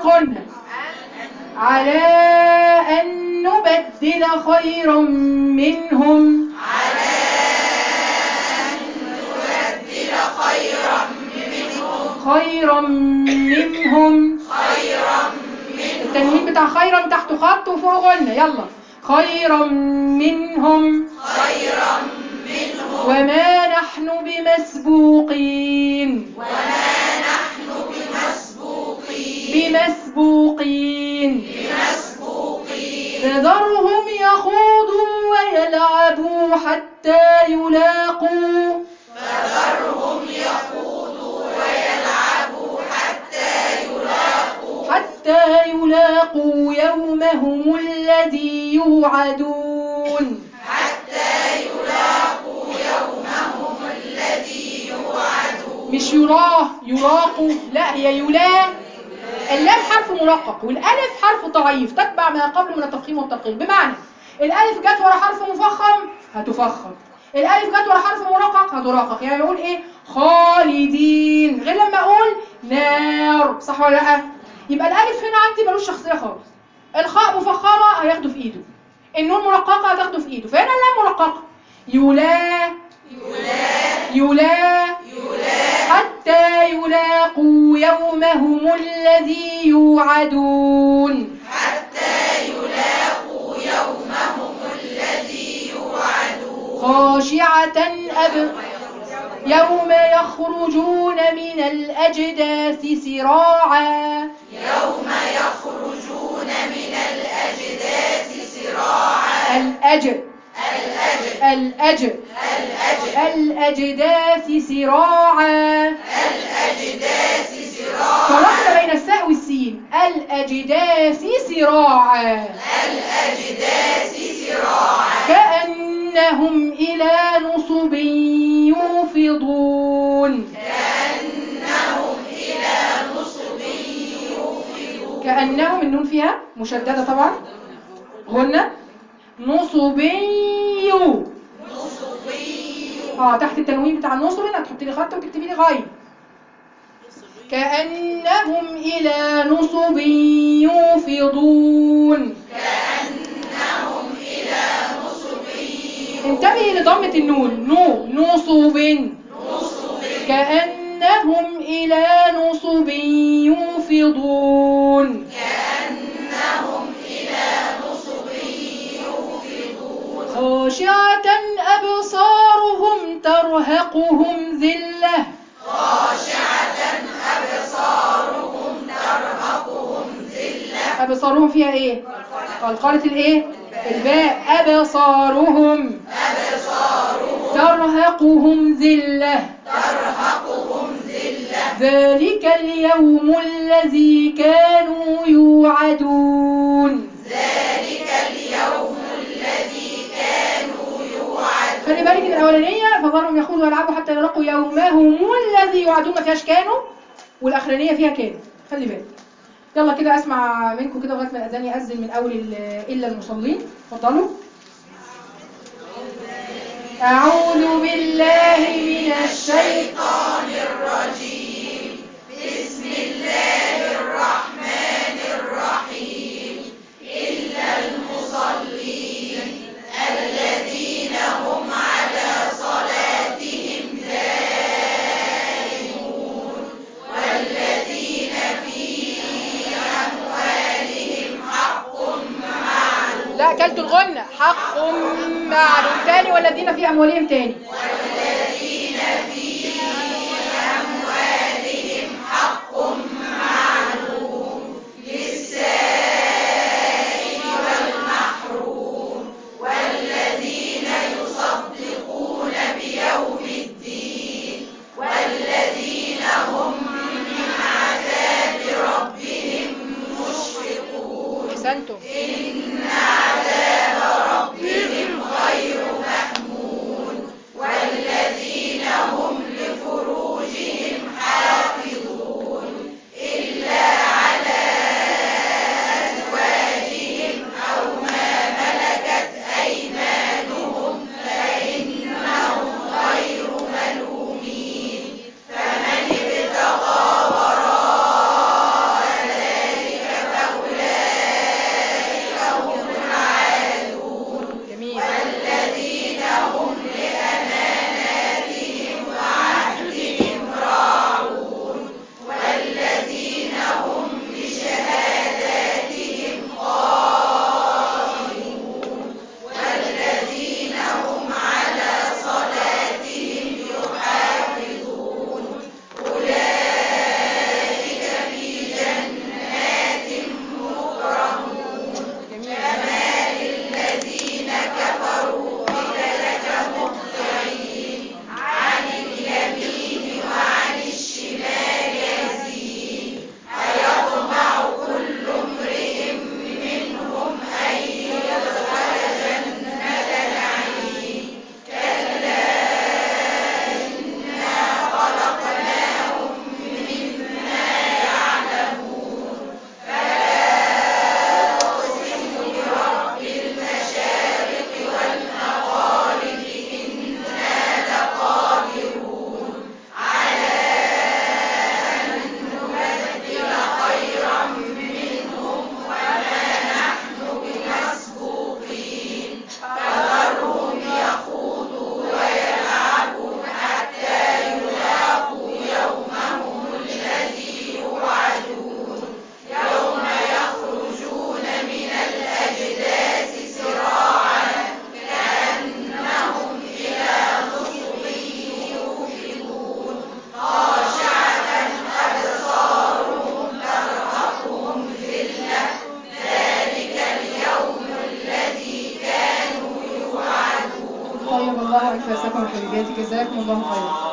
بالغنة. على أن نبدل خيرا منهم. خيرا منهم. التنوين بتاع خيرا تحته خط وفوق غنة. يلا خيرا منهم. وما نحن بمسبوقين. بمسبوقين. فذرهم يخوضوا ويلعبوا حتى يلاقوا. حتى يلاقوا يومهم الذي يوعدون. مش يلاقوا، لا هي يلا. اللام حرف مرقق والالف حرف ضعيف تتبع ما قبله من التفخيم والترقيق، بمعنى الالف جت ورا حرف مفخم هتفخم، الالف جت ورا حرف مرقق هترقق. يعني بقول ايه؟ خالدين، غير لما اقول نار. صح ولا لا؟ يبقى الالف هنا عندي ملوش شخصيه خالص. الخاء مفخمه هياخده في ايده، النون مرققه هتاخده في ايده، فهنا اللام مرققه. يلا يلا حتى يلاقوا يومهم الذي يوعدون. خاشعة يوم يخرجون من الأجداث سراعا. الأجداث سراعا. فرقنا بين الساء والسين. الأجداث سراعا. كأنهم إلى نصب يوفضون. كأنهم النون فيها مشددة طبعا هن نصب تحت التنوين بتاع النصب هنا تحطي لي خط وتكتبي لي غاية. كأنهم إلى نصب يوفضون. انتبهي لضمة النون. نصب. كأنهم إلى نصب يوفضون. خاشعة أبصارهم ترهقهم ذلة. أبصارهم فيها إيه؟ قلقلة الإيه؟ الباء. أبصارهم ترهقهم ذلة. ذلك اليوم الذي كانوا يوعدون. خلي بالك من الأولانية فذرهم يخوضوا ويلعبوا حتى يلاقوا يومهم الذي يوعدون، ما فيهاش كانوا، والأخرانية فيها كانوا. خلي بالك. يلا كده أسمع منكم كده لغاية ما الأذان يأذن من أول إلا المصلين. اتفضلوا. أعوذ بالله من الشيطان الرجيم. بسم الله الرحمن الرحيم. إلا المصلين الذين هم على صلاتهم دائمون والذين في أموالهم حق معلوم. لا كلت الغنة. حق معلوم تاني، والذين في أموالهم تاني. والذين في أموالهم حق معلوم للسائل والمحروم والذين يصدقون بيوم الدين والذين هم من عذاب ربهم مشفقون. أحسنتم. إن عذاب ربهم غير مأمون والذين هم لفروجهم حافظون إلا على أزواجهم أو ما ملكت أيمانهم فإنهم غير ملومين. فمن ابتغى وراء ذلك جزاكم الله خيرا.